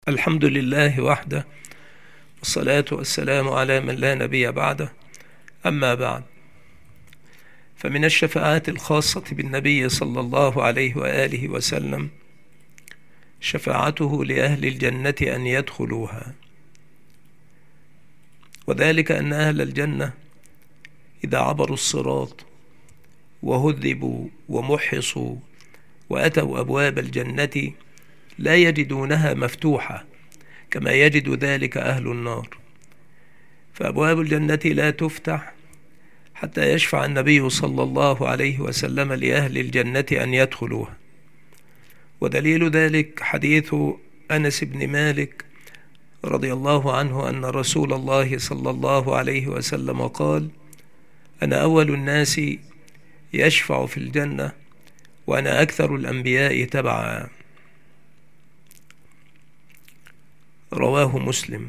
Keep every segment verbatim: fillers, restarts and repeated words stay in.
الحمد لله وحده، والصلاة والسلام على من لا نبي بعده. أما بعد، فمن الشفاعات الخاصة بالنبي صلى الله عليه وآله وسلم شفاعته لأهل الجنة أن يدخلوها، وذلك أن أهل الجنة إذا عبروا الصراط وهذبوا ومحصوا وأتوا أبواب الجنة لا يجدونها مفتوحة كما يجد ذلك أهل النار، فأبواب الجنة لا تفتح حتى يشفع النبي صلى الله عليه وسلم لأهل الجنة أن يدخلوها. ودليل ذلك حديث أنس بن مالك رضي الله عنه أن رسول الله صلى الله عليه وسلم قال: أنا أول الناس يشفع في الجنة وأنا أكثر الأنبياء تبعا. رواه مسلم.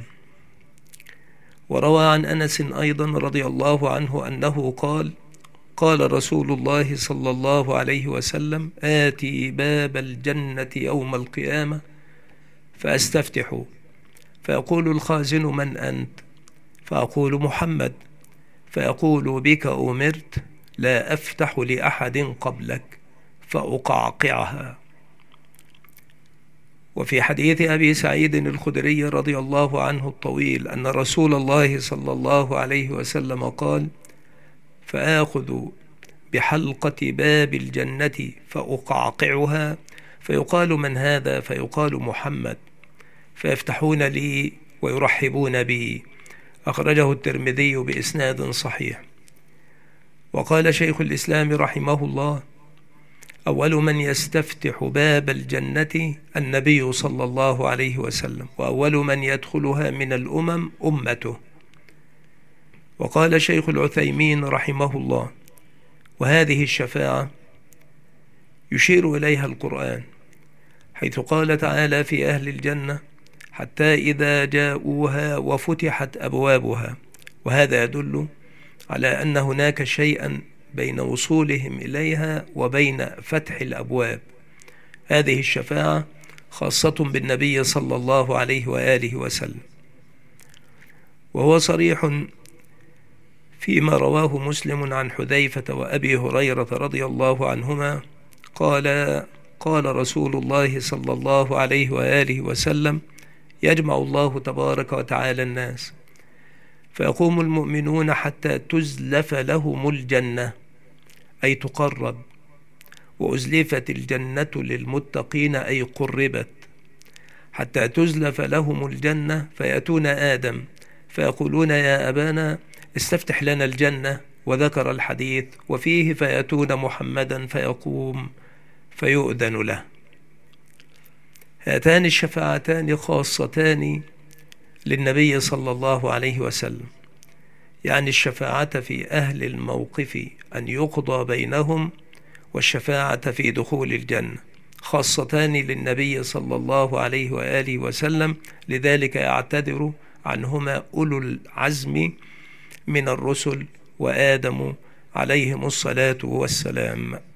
وروى عن أنس أيضا رضي الله عنه أنه قال: قال رسول الله صلى الله عليه وسلم: آتي باب الجنة يوم القيامة فأستفتح، فيقول الخازن: من أنت؟ فأقول: محمد. فيقول: بك أمرت، لا أفتح لأحد قبلك، فأقعقعها. وفي حديث أبي سعيد الخدري رضي الله عنه الطويل أن رسول الله صلى الله عليه وسلم قال: فآخذ بحلقة باب الجنة فأقعقعها، فيقال: من هذا؟ فيقال: محمد. فيفتحون لي ويرحبون بي. أخرجه الترمذي بإسناد صحيح. وقال شيخ الإسلام رحمه الله: أول من يستفتح باب الجنة النبي صلى الله عليه وسلم، وأول من يدخلها من الأمم أمته. وقال شيخ العثيمين رحمه الله: وهذه الشفاعة يشير إليها القرآن، حيث قال تعالى في أهل الجنة: حتى إذا جاءوها وفتحت أبوابها. وهذا يدل على أن هناك شيئا بين وصولهم إليها وبين فتح الأبواب. هذه الشفاعة خاصة بالنبي صلى الله عليه وآله وسلم. وهو صريح فيما رواه مسلم عن حذيفة وأبي هريرة رضي الله عنهما قال: قال رسول الله صلى الله عليه وآله وسلم: يجمع الله تبارك وتعالى الناس، فيقوم المؤمنون حتى تزلف لهم الجنة، أي تقرب، وأزلفت الجنة للمتقين، أي قربت، حتى تزلف لهم الجنة، فيأتون آدم فيقولون: يا أبانا استفتح لنا الجنة، وذكر الحديث وفيه: فيأتون محمدا فيقوم فيؤذن له. هاتان الشفاعتان خاصتان للنبي صلى الله عليه وسلم، يعني الشفاعة في أهل الموقف أن يقضى بينهم، والشفاعة في دخول الجنة، خاصتان للنبي صلى الله عليه وآله وسلم، لذلك يعتذر عنهما أولو العزم من الرسل وآدم عليهم الصلاة والسلام.